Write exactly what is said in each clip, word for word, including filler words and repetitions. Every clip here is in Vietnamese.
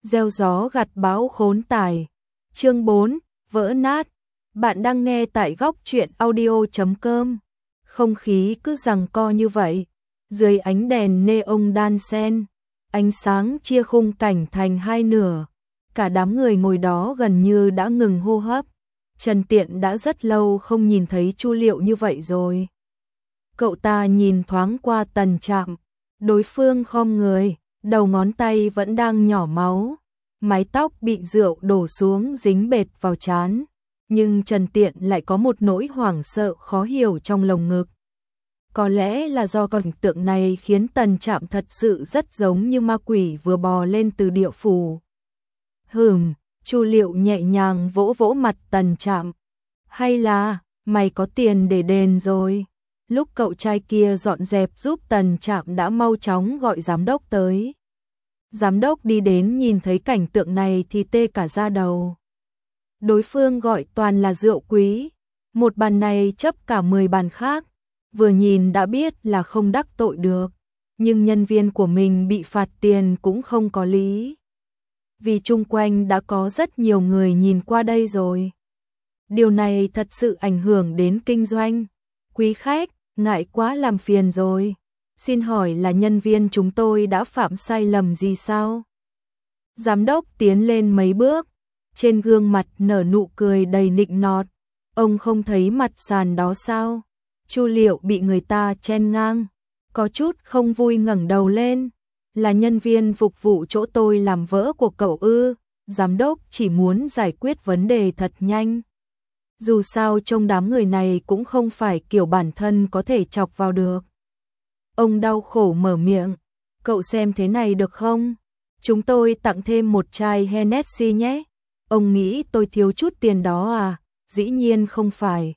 Gieo gió gặt bão khốn tải. Chương bốn, vỡ nát. Bạn đang nghe tại góc truyện audio chấm com. Không khí cứ giằng co như vậy. Dưới ánh đèn neon đan xen, ánh sáng chia khung cảnh thành hai nửa. Cả đám người ngồi đó gần như đã ngừng hô hấp. Trần Tiện đã rất lâu không nhìn thấy Chu Liệu như vậy rồi. Cậu ta nhìn thoáng qua Tần Trạm. Đối phương khom người, đầu ngón tay vẫn đang nhỏ máu. Mái tóc bị rượu đổ xuống dính bệt vào trán. Nhưng Trần Tiện lại có một nỗi hoảng sợ khó hiểu trong lồng ngực. Có lẽ là do cảnh tượng này khiến Tần Trạm thật sự rất giống như ma quỷ vừa bò lên từ địa phủ. Hừm, Chu Liệu nhẹ nhàng vỗ vỗ mặt Tần Trạm. Hay là, mày có tiền để đền rồi. Lúc cậu trai kia dọn dẹp giúp Tần Trạm đã mau chóng gọi giám đốc tới. Giám đốc đi đến nhìn thấy cảnh tượng này thì tê cả da đầu. Đối phương gọi toàn là rượu quý. Một bàn này chấp cả mười bàn khác. Vừa nhìn đã biết là không đắc tội được. Nhưng nhân viên của mình bị phạt tiền cũng không có lý. Vì chung quanh đã có rất nhiều người nhìn qua đây rồi. Điều này thật sự ảnh hưởng đến kinh doanh. Quý khách, ngại quá làm phiền rồi. Xin hỏi là nhân viên chúng tôi đã phạm sai lầm gì sao? Giám đốc tiến lên mấy bước. Trên gương mặt nở nụ cười đầy nịnh nọt. Ông không thấy mặt sàn đó sao? Chu Liệu bị người ta chen ngang. Có chút không vui ngẩng đầu lên. Là nhân viên phục vụ chỗ tôi làm vỡ của cậu ư? Giám đốc chỉ muốn giải quyết vấn đề thật nhanh. Dù sao trong đám người này cũng không phải kiểu bản thân có thể chọc vào được. Ông đau khổ mở miệng. Cậu xem thế này được không? Chúng tôi tặng thêm một chai Hennessy nhé. Ông nghĩ tôi thiếu chút tiền đó à? Dĩ nhiên không phải.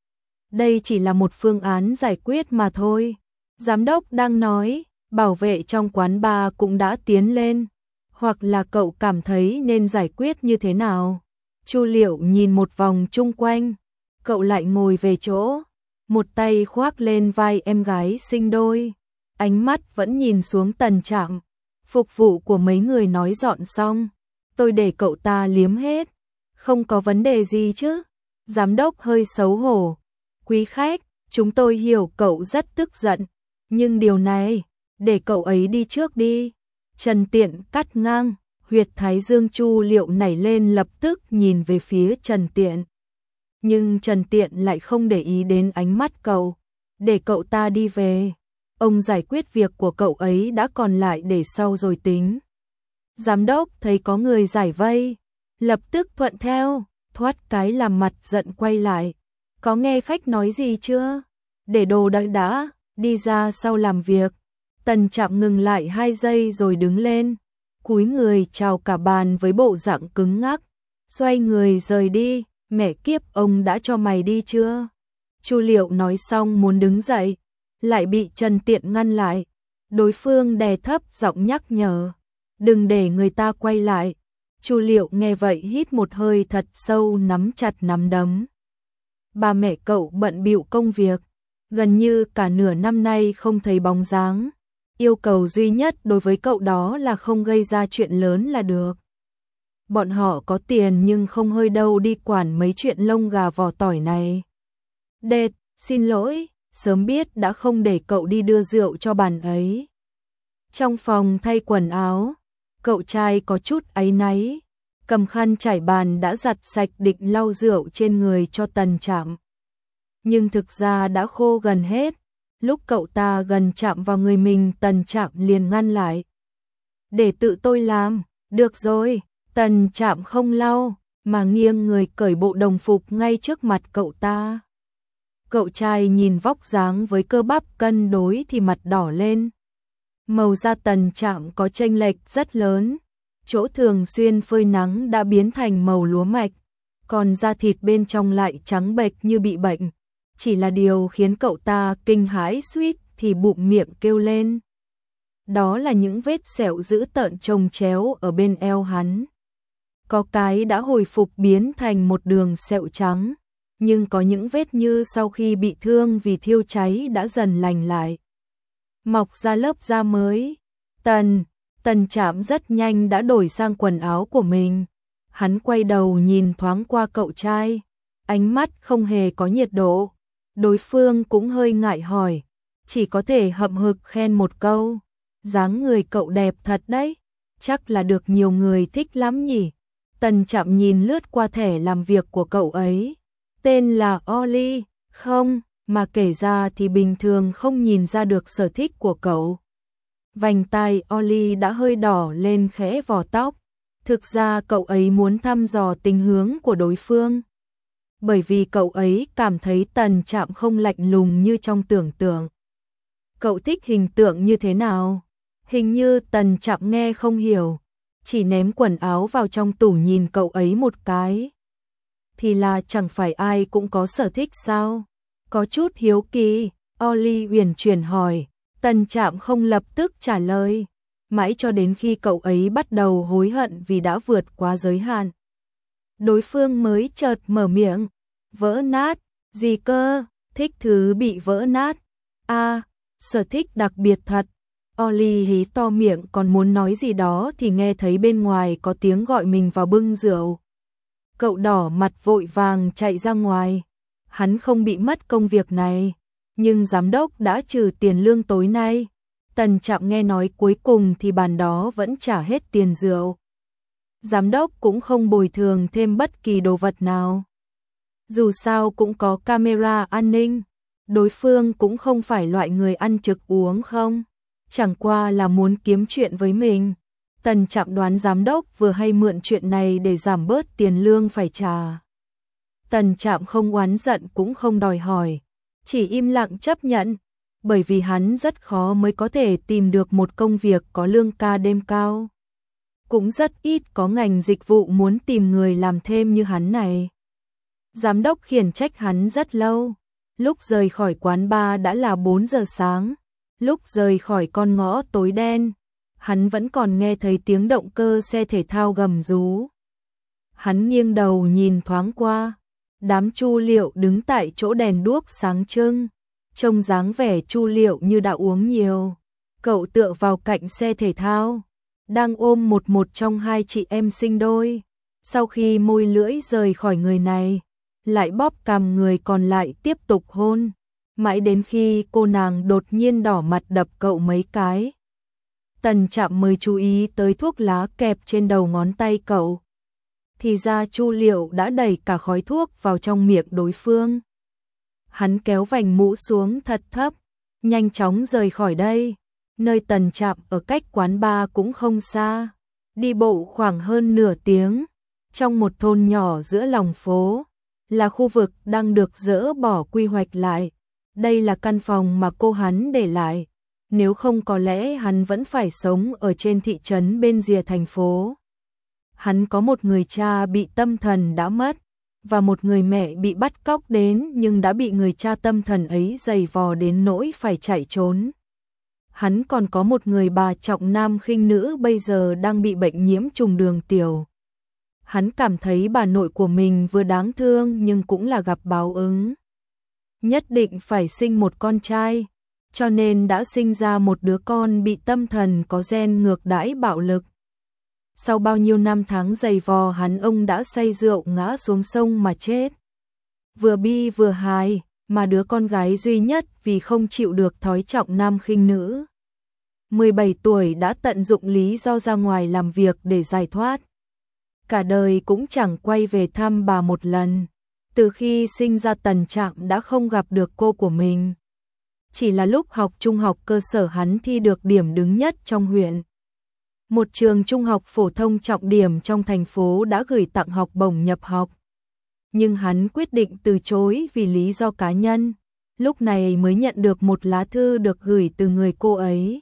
Đây chỉ là một phương án giải quyết mà thôi. Giám đốc đang nói, bảo vệ trong quán bar cũng đã tiến lên. Hoặc là cậu cảm thấy nên giải quyết như thế nào? Chu Liệu nhìn một vòng chung quanh. Cậu lại ngồi về chỗ. Một tay khoác lên vai em gái sinh đôi. Ánh mắt vẫn nhìn xuống Tần Trạm. Phục vụ của mấy người nói dọn xong. Tôi để cậu ta liếm hết. Không có vấn đề gì chứ? Giám đốc hơi xấu hổ. Quý khách, chúng tôi hiểu cậu rất tức giận. Nhưng điều này, để cậu ấy đi trước đi. Trần Tiện cắt ngang. Huyệt thái dương Chu Liệu nảy lên lập tức nhìn về phía Trần Tiện. Nhưng Trần Tiện lại không để ý đến ánh mắt cậu. Để cậu ta đi về. Ông giải quyết việc của cậu ấy đã còn lại để sau rồi tính. Giám đốc thấy có người giải vây. Lập tức thuận theo. Thoát cái làm mặt giận quay lại. Có nghe khách nói gì chưa? Để đồ đợi đã. Đi ra sau làm việc. Tần Trạm ngừng lại hai giây rồi đứng lên. Cúi người chào cả bàn với bộ dạng cứng ngắc. Xoay người rời đi. Mẹ kiếp, ông đã cho mày đi chưa? Chu Liệu nói xong muốn đứng dậy. Lại bị Trần Tiện ngăn lại. Đối phương đè thấp giọng nhắc nhở. Đừng để người ta quay lại. Chu Liệu nghe vậy hít một hơi thật sâu, nắm chặt nắm đấm. Ba mẹ cậu bận bịu công việc. Gần như cả nửa năm nay không thấy bóng dáng. Yêu cầu duy nhất đối với cậu đó là không gây ra chuyện lớn là được. Bọn họ có tiền nhưng không hơi đâu đi quản mấy chuyện lông gà vỏ tỏi này. Đệt, xin lỗi, sớm biết đã không để cậu đi đưa rượu cho bàn ấy. Trong phòng thay quần áo, cậu trai có chút áy náy. Cầm khăn trải bàn đã giặt sạch định lau rượu trên người cho Tần Trạm. Nhưng thực ra đã khô gần hết. Lúc cậu ta gần chạm vào người mình, Tần Trạm liền ngăn lại. Để tự tôi làm. Được rồi. Tần Trạm không lau, mà nghiêng người cởi bộ đồng phục ngay trước mặt cậu ta. Cậu trai nhìn vóc dáng với cơ bắp cân đối thì mặt đỏ lên. Màu da Tần Trạm có chênh lệch rất lớn. Chỗ thường xuyên phơi nắng đã biến thành màu lúa mạch. Còn da thịt bên trong lại trắng bệch như bị bệnh. Chỉ là điều khiến cậu ta kinh hãi suýt thì bụng miệng kêu lên. Đó là những vết sẹo dữ tợn chồng chéo ở bên eo hắn. Có cái đã hồi phục biến thành một đường sẹo trắng. Nhưng có những vết như sau khi bị thương vì thiêu cháy đã dần lành lại. Mọc ra lớp da mới. Tần, Tần Trạm rất nhanh đã đổi sang quần áo của mình. Hắn quay đầu nhìn thoáng qua cậu trai, ánh mắt không hề có nhiệt độ. Đối phương cũng hơi ngại hỏi, chỉ có thể hậm hực khen một câu. Dáng người cậu đẹp thật đấy, chắc là được nhiều người thích lắm nhỉ. Tần Trạm nhìn lướt qua thẻ làm việc của cậu ấy. Tên là Oli, không, mà kể ra thì bình thường không nhìn ra được sở thích của cậu. Vành tai Oli đã hơi đỏ lên khẽ vò tóc. Thực ra cậu ấy muốn thăm dò tình hướng của đối phương. Bởi vì cậu ấy cảm thấy Tần Trạm không lạnh lùng như trong tưởng tượng. Cậu thích hình tượng như thế nào? Hình như Tần Trạm nghe không hiểu, chỉ ném quần áo vào trong tủ nhìn cậu ấy một cái. Thì là chẳng phải ai cũng có sở thích sao? Có chút hiếu kỳ, Oli uyển chuyển hỏi. Tần Trạm không lập tức trả lời, mãi cho đến khi cậu ấy bắt đầu hối hận vì đã vượt quá giới hạn. Đối phương mới chợt mở miệng, vỡ nát, gì cơ, thích thứ bị vỡ nát. À, sở thích đặc biệt thật. Oli hí to miệng còn muốn nói gì đó thì nghe thấy bên ngoài có tiếng gọi mình vào bưng rượu. Cậu đỏ mặt vội vàng chạy ra ngoài. Hắn không bị mất công việc này, nhưng giám đốc đã trừ tiền lương tối nay. Tần Trạm nghe nói cuối cùng thì bàn đó vẫn trả hết tiền rượu. Giám đốc cũng không bồi thường thêm bất kỳ đồ vật nào. Dù sao cũng có camera an ninh, đối phương cũng không phải loại người ăn trực uống không, chẳng qua là muốn kiếm chuyện với mình. Tần Trạm đoán giám đốc vừa hay mượn chuyện này để giảm bớt tiền lương phải trả. Tần Trạm không oán giận cũng không đòi hỏi, chỉ im lặng chấp nhận, bởi vì hắn rất khó mới có thể tìm được một công việc có lương ca đêm cao. Cũng rất ít có ngành dịch vụ muốn tìm người làm thêm như hắn này. Giám đốc khiển trách hắn rất lâu. Lúc rời khỏi quán bar đã là bốn giờ sáng. Lúc rời khỏi con ngõ tối đen, hắn vẫn còn nghe thấy tiếng động cơ xe thể thao gầm rú. Hắn nghiêng đầu nhìn thoáng qua. Đám Chu Liệu đứng tại chỗ đèn đuốc sáng trưng. Trông dáng vẻ Chu Liệu như đã uống nhiều. Cậu tựa vào cạnh xe thể thao, đang ôm một một trong hai chị em sinh đôi. Sau khi môi lưỡi rời khỏi người này, lại bóp cằm người còn lại tiếp tục hôn, mãi đến khi cô nàng đột nhiên đỏ mặt đập cậu mấy cái. Tần Trạm mới chú ý tới thuốc lá kẹp trên đầu ngón tay cậu. Thì ra Chu Liệu đã đẩy cả khói thuốc vào trong miệng đối phương. Hắn kéo vành mũ xuống thật thấp, nhanh chóng rời khỏi đây. Nơi Tần Trạm ở cách quán bar cũng không xa, đi bộ khoảng hơn nửa tiếng, trong một thôn nhỏ giữa lòng phố, là khu vực đang được dỡ bỏ quy hoạch lại. Đây là căn phòng mà cô hắn để lại, nếu không có lẽ hắn vẫn phải sống ở trên thị trấn bên rìa thành phố. Hắn có một người cha bị tâm thần đã mất, và một người mẹ bị bắt cóc đến nhưng đã bị người cha tâm thần ấy giày vò đến nỗi phải chạy trốn. Hắn còn có một người bà trọng nam khinh nữ bây giờ đang bị bệnh nhiễm trùng đường tiểu. Hắn cảm thấy bà nội của mình vừa đáng thương nhưng cũng là gặp báo ứng. Nhất định phải sinh một con trai, cho nên đã sinh ra một đứa con bị tâm thần có gen ngược đãi bạo lực. Sau bao nhiêu năm tháng giày vò hắn ông đã say rượu ngã xuống sông mà chết. Vừa bi vừa hài, mà đứa con gái duy nhất vì không chịu được thói trọng nam khinh nữ. mười bảy tuổi đã tận dụng lý do ra ngoài làm việc để giải thoát. Cả đời cũng chẳng quay về thăm bà một lần. Từ khi sinh ra Tần Trạm đã không gặp được cô của mình. Chỉ là lúc học trung học cơ sở hắn thi được điểm đứng nhất trong huyện. Một trường trung học phổ thông trọng điểm trong thành phố đã gửi tặng học bổng nhập học. Nhưng hắn quyết định từ chối vì lý do cá nhân. Lúc này mới nhận được một lá thư được gửi từ người cô ấy.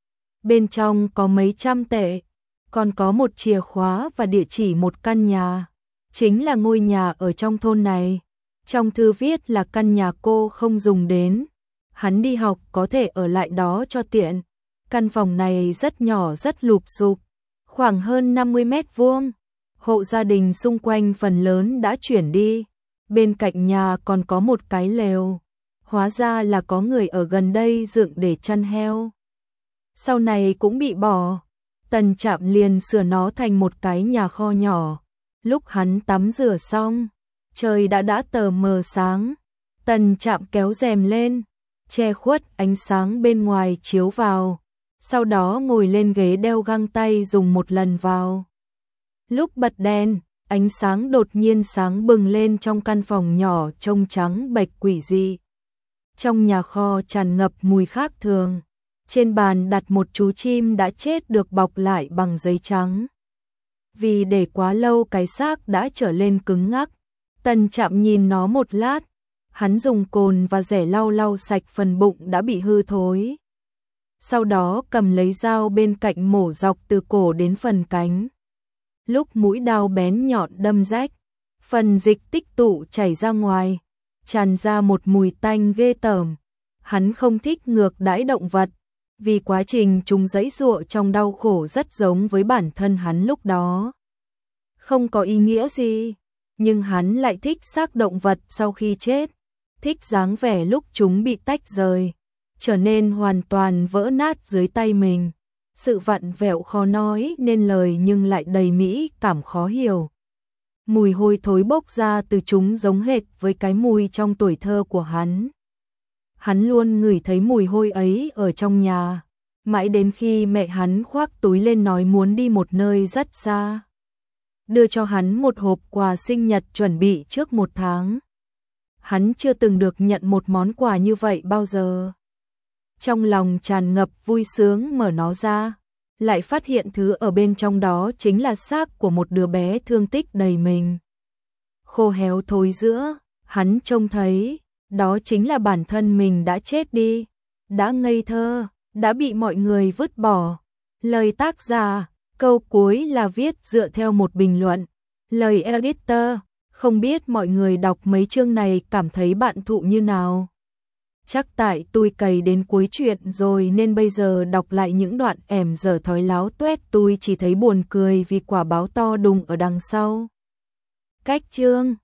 Bên trong có mấy trăm tệ, còn có một chìa khóa và địa chỉ một căn nhà. Chính là ngôi nhà ở trong thôn này. Trong thư viết là căn nhà cô không dùng đến. Hắn đi học có thể ở lại đó cho tiện. Căn phòng này rất nhỏ rất lụp xụp, khoảng hơn năm mươi mét vuông. Hộ gia đình xung quanh phần lớn đã chuyển đi. Bên cạnh nhà còn có một cái lều. Hóa ra là có người ở gần đây dựng để chăn heo. Sau này cũng bị bỏ. Tần Trạm liền sửa nó thành một cái nhà kho nhỏ. Lúc hắn tắm rửa xong, trời đã đã tờ mờ sáng. Tần Trạm kéo rèm lên, che khuất ánh sáng bên ngoài chiếu vào, sau đó ngồi lên ghế đeo găng tay dùng một lần vào. Lúc bật đèn, ánh sáng đột nhiên sáng bừng lên trong căn phòng nhỏ trông trắng bệch quỷ dị. Trong nhà kho tràn ngập mùi khác thường. Trên bàn đặt một chú chim đã chết được bọc lại bằng giấy trắng. Vì để quá lâu cái xác đã trở lên cứng ngắc. Tần Trạm nhìn nó một lát, hắn dùng cồn và rẻ lau lau sạch phần bụng đã bị hư thối. Sau đó cầm lấy dao bên cạnh mổ dọc từ cổ đến phần cánh. Lúc mũi dao bén nhọn đâm rách, phần dịch tích tụ chảy ra ngoài, tràn ra một mùi tanh ghê tởm. Hắn không thích ngược đãi động vật, vì quá trình chúng giãy giụa trong đau khổ rất giống với bản thân hắn lúc đó. Không có ý nghĩa gì, nhưng hắn lại thích xác động vật sau khi chết, thích dáng vẻ lúc chúng bị tách rời, trở nên hoàn toàn vỡ nát dưới tay mình. Sự vặn vẹo khó nói nên lời nhưng lại đầy mỹ cảm khó hiểu. Mùi hôi thối bốc ra từ chúng giống hệt với cái mùi trong tuổi thơ của hắn. Hắn luôn ngửi thấy mùi hôi ấy ở trong nhà, mãi đến khi mẹ hắn khoác túi lên nói muốn đi một nơi rất xa, đưa cho hắn một hộp quà sinh nhật chuẩn bị trước một tháng. Hắn chưa từng được nhận một món quà như vậy bao giờ. Trong lòng tràn ngập vui sướng mở nó ra, lại phát hiện thứ ở bên trong đó chính là xác của một đứa bé thương tích đầy mình. Khô héo thối rữa, hắn trông thấy, đó chính là bản thân mình đã chết đi, đã ngây thơ, đã bị mọi người vứt bỏ. Lời tác giả, câu cuối là viết dựa theo một bình luận. Lời editor, không biết mọi người đọc mấy chương này cảm thấy bạn thụ như nào. Chắc tại tôi cày đến cuối chuyện rồi nên bây giờ đọc lại những đoạn ẻm dở thói láo tuét tôi chỉ thấy buồn cười vì quả báo to đùng ở đằng sau. Cách chương